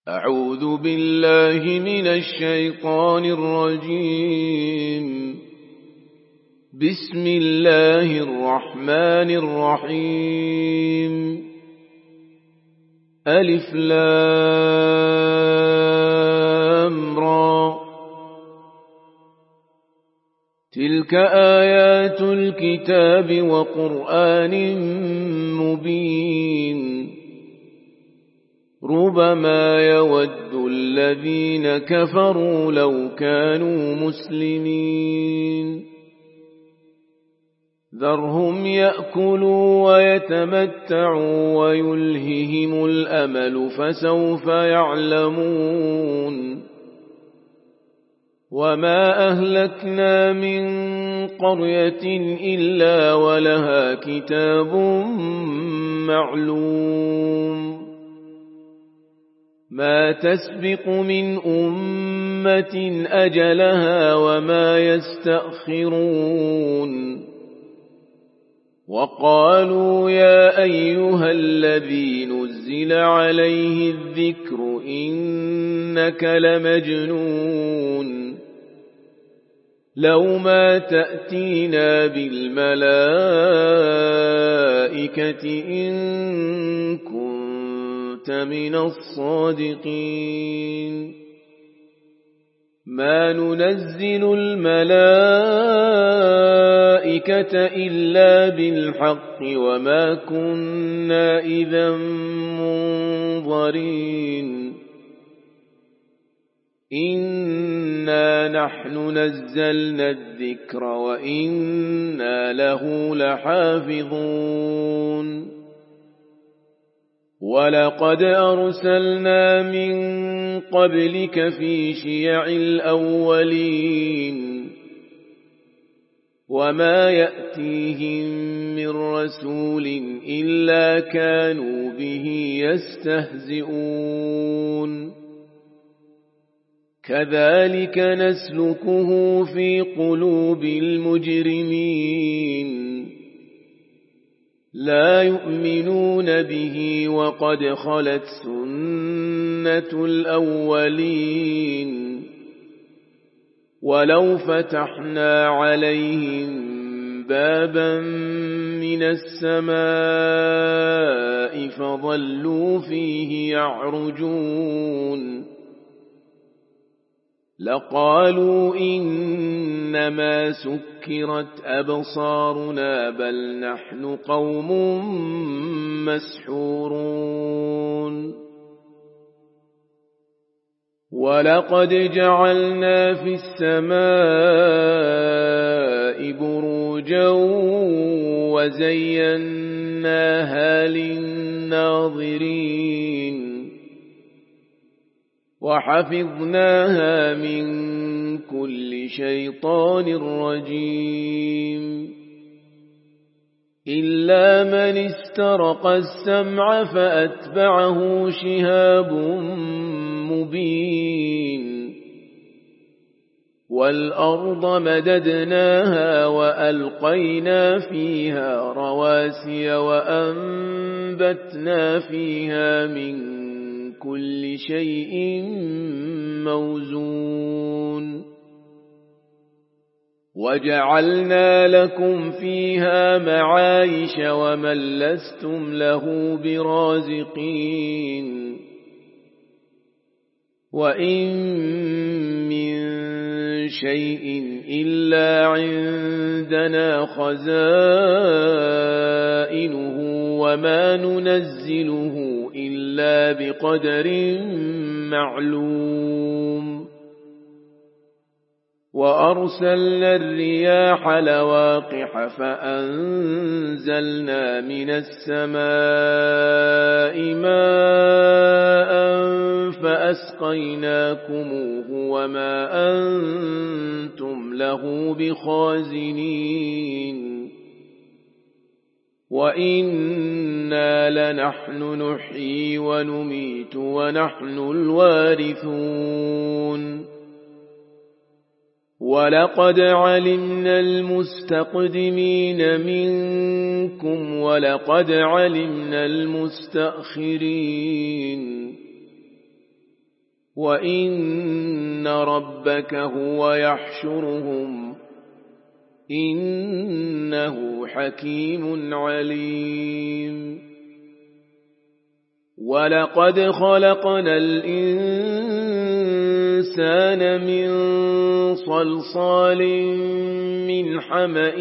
أعوذ بالله من الشيطان الرجيم. بسم الله الرحمن الرحيم. ألف لام را. تلك آيات الكتاب وقرآن مبين. ربما يود الذين كفروا لو كانوا مسلمين. ذرهم يأكلوا ويتمتعوا ويلههم الأمل فسوف يعلمون. وما أهلكنا من قرية إلا ولها كتاب معلوم. ما تسبق من أمة أجلها وما يستأخرون. وقالوا يا أيها الذي نزل عليه الذكر إنك لمجنون. لو ما تأتينا بالملائكة إن كنت من الصادقين. ما ننزل الملائكة إلا بالحق وما كنا إذا منظرين. إنا نحن نزلنا الذكر وإنا له لحافظون. ولقد أرسلنا من قبلك في شيع الأولين. وما يأتيهم من رسول إلا كانوا به يستهزئون. كذلك نسلكه في قلوب المجرمين. لا يؤمنون به وقد خلت سنة الأولين. ولو فتحنا عليهم بابا من السماء فظلوا فيه يعرجون لقالوا إنما سكرت أبصارنا بل نحن قوم مسحورون. ولقد جعلنا في السماء بروجا وزيناها للناظرين. وحفظناها من كل شيطان رجيم. إلا من استرق السمع فأتبعه شهاب مبين. والأرض مددناها وألقينا فيها رواسي وأنبتنا فيها من كل شيء موزون. وجعلنا لكم فيها معايش ومن لستم له برازقين. وإن من شيء إلا عندنا خزائنه وما ننزله إلا بقدر معلوم. وأرسلنا الرياح لواقح فأنزلنا من السماء ماء فأسقيناكموه وما أنتم له بخازنين. وإنا لنحن نحيي ونميت ونحن الوارثون. ولقد علمنا المستقدمين منكم ولقد علمنا المستأخرين. وإن ربك هو يحشرهم إنه حكيم عليم ولقد خلقنا الإنسان من صلصال من حمأ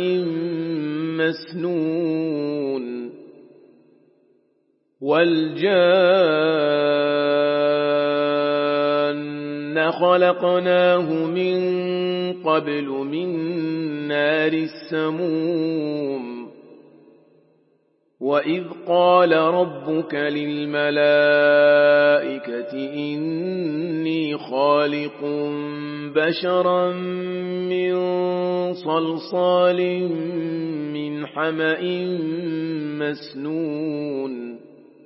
مسنون والجان خلقناه من قبل من نار السموم وإذ قال ربك للملائكة إني خالق بشرا من صلصال من حمأ مسنون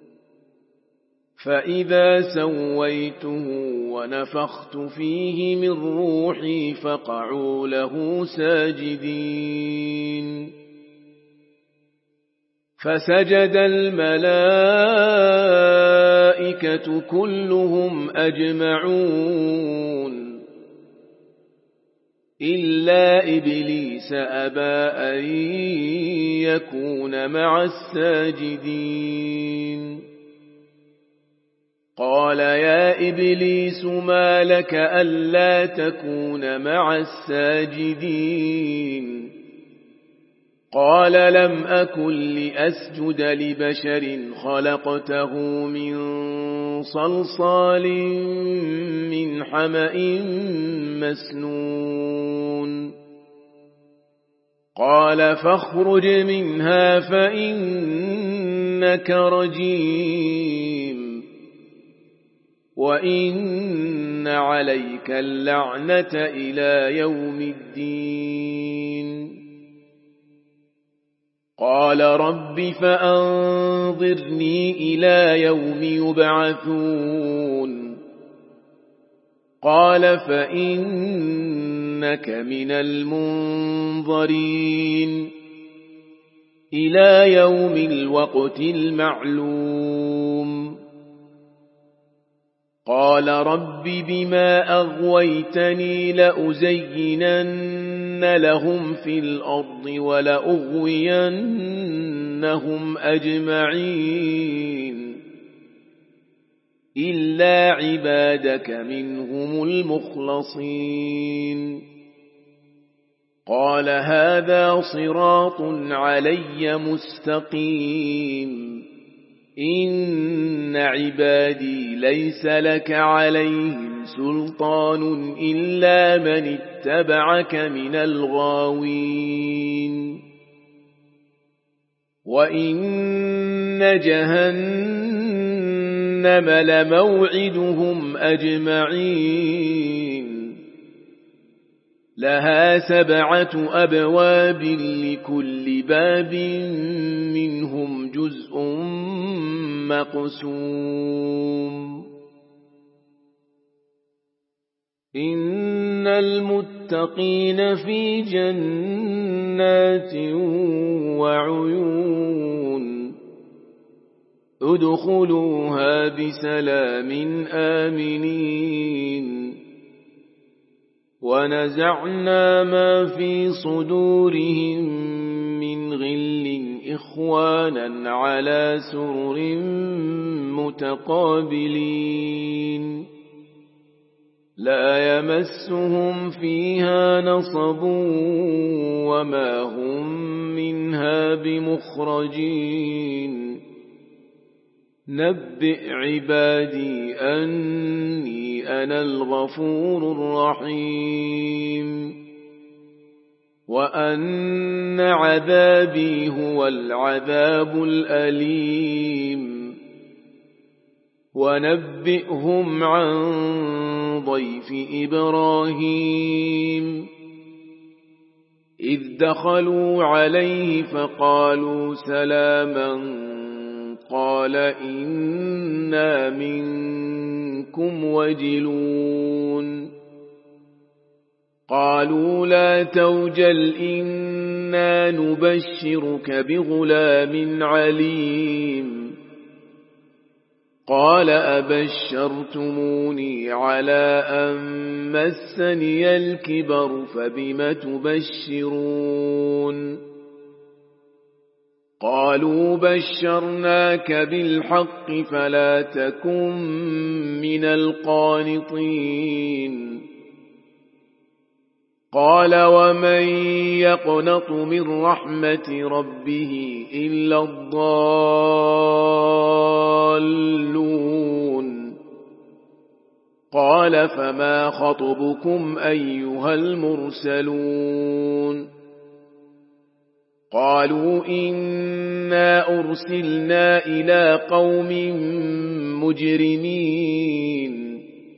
فإذا سويته ونفخت فيه من روحي فقعوا له ساجدين فسجد الملائكة كلهم أجمعون إلا إبليس أبى أن يكون مع الساجدين قال يا إبليس ما لك ألا تكون مع الساجدين قال لم أكن لأسجد لبشر خلقته من صلصال من حمأ مسنون قال فاخرج منها فإنك رجيم وإن عليك اللعنة إلى يوم الدين قال رب فأنظرني إلى يوم يبعثون قال فإنك من المنظرين إلى يوم الوقت المعلوم قال رب بما أغويتني لأزينن لهم في الأرض ولأغوينهم أجمعين إلا عبادك منهم المخلصين قال هذا صراط علي مستقيم إن عبادي ليس لك عليهم سلطان إلا من اتبعك من الغاوين وإن جهنم لموعدهم أجمعين لها 7 أبواب لكل باب منهم جزء مقسوم إن المتقين في جنات وعيون ادخلوها بسلام آمنين ونزعنا ما في صدورهم من غل إخوانا على سرر متقابلين لا يمسهم فيها نصب وما هم منها بمخرجين نبئ عبادي أني أنا الغفور الرحيم وأن عذابي هو العذاب الأليم ونبئهم عن ضيف إبراهيم إذ دخلوا عليه فقالوا سلاما قال إنا منكم وجلون قالوا لا توجل إنا نبشرك بغلام عليم قال أبشرتموني على أن مسني الكبر فبم تبشرون قالوا بشرناك بالحق فلا تكن من القانطين قال ومن يقنط من رحمة ربه إلا الضالون قال فما خطبكم أيها المرسلون قالوا إنا أرسلنا إلى قوم مجرمين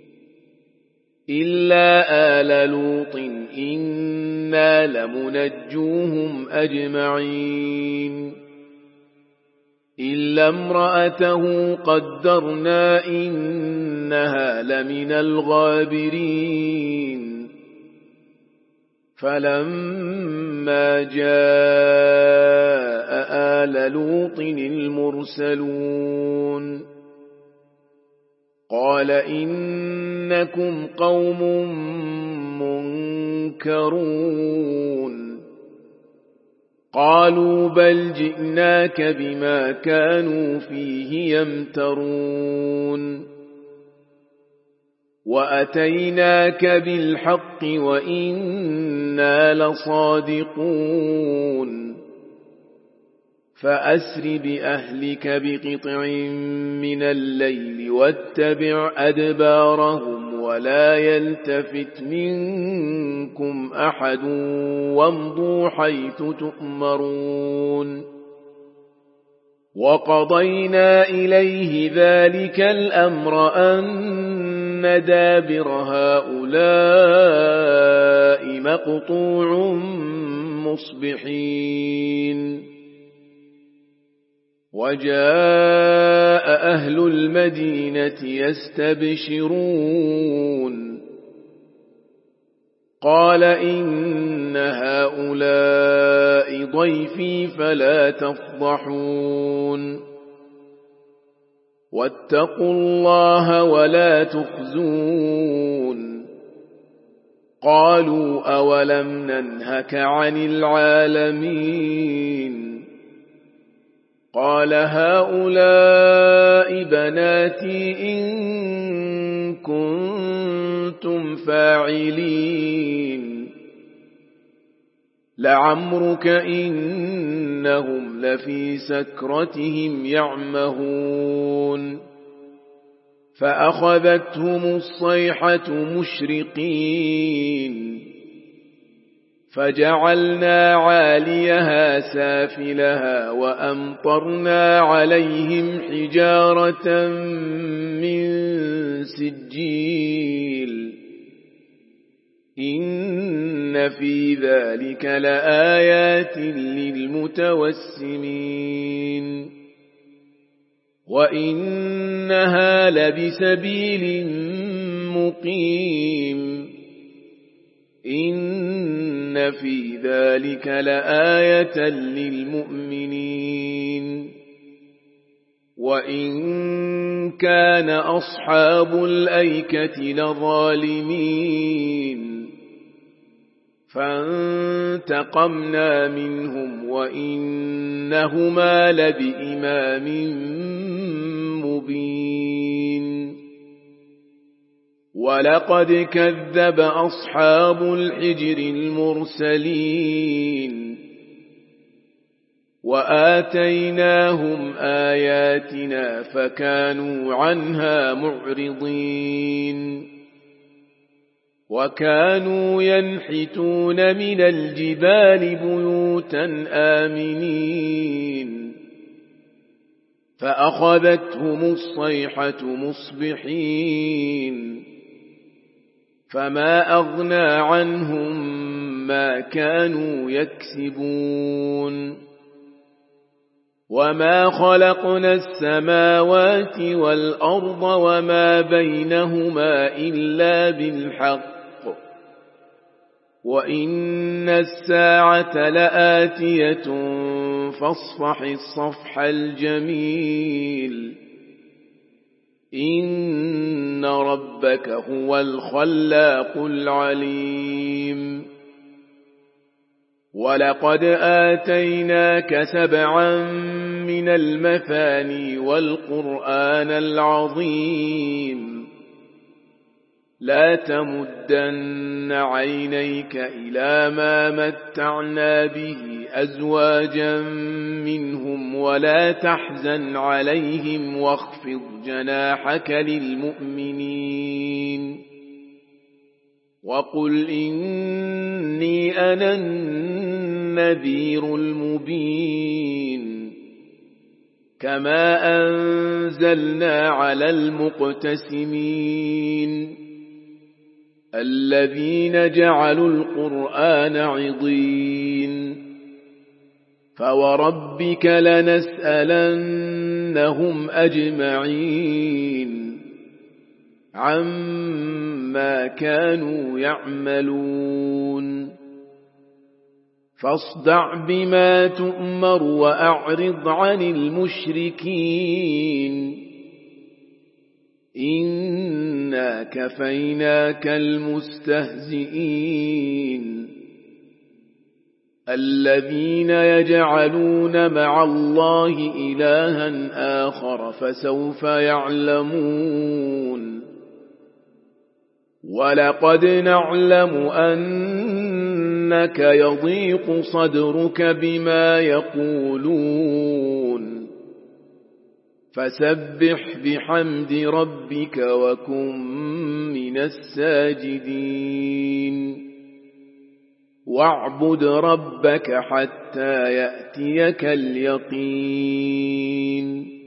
إلا آل لوط إنا لمنجوهم أجمعين إلا امرأته قدرنا إنها لمن الغابرين فلما جاء آل لوط المرسلون قال إنكم قوم منكرون قالوا بل جئناك بما كانوا فيه يمترون وأتيناك بالحق وإنا لصادقون فأسر بأهلك بقطع من الليل واتبع أدبارهم ولا يلتفت منكم أحد وامضوا حيث تؤمرون وقضينا إليه ذلك الأمر أن دابر هؤلاء مقطوع مصبحين وجاء أهل المدينة يستبشرون قال إن هؤلاء ضيفي فلا تفضحون واتقوا الله ولا تخزون قالوا أولم ننهك عن العالمين قال هؤلاء بناتي إن كنتم فاعلين لعمرك إنهم لفي سكرتهم يعمهون فأخذتهم الصيحة مشرقين فجعلنا عاليها سافلها وأمطرنا عليهم حجارة من سجيل إن في ذلك لآيات للمتوسمين وإنها لبسبيل مقيم إن في ذلك لآية للمؤمنين وإن كان أصحاب الأيكة لظالمين فانتقمنا منهم وإنهما لبإمام مبين ولقد كذب أصحاب الحجر المرسلين وآتيناهم آياتنا فكانوا عنها معرضين وكانوا ينحتون من الجبال بيوتا آمنين فأخذتهم الصيحة مصبحين فما أغنى عنهم ما كانوا يكسبون وما خلقنا السماوات والأرض وما بينهما إلا بالحق وإن الساعة لآتية فاصفح الصفح الجميل إن ربك هو الخلاق العليم ولقد آتيناك 7 من المثاني والقرآن العظيم لا تمدن عينيك إلى ما متعنا به أزواجا منهم ولا تحزن عليهم واخفض جناحك للمؤمنين وقل إني أنا النذير المبين كما أنزلنا على المقتسمين الذين جعلوا القرآن عضين فوربك لنسألنهم أجمعين عما كانوا يعملون فاصدع بما تؤمر وأعرض عن المشركين إنا كفيناك المستهزئين الذين يجعلون مع الله إلها آخر فسوف يعلمون ولقد نعلم أنك يضيق صدرك بما يقولون فسبح بحمد ربك وكن من الساجدين واعبد ربك حتى يأتيك اليقين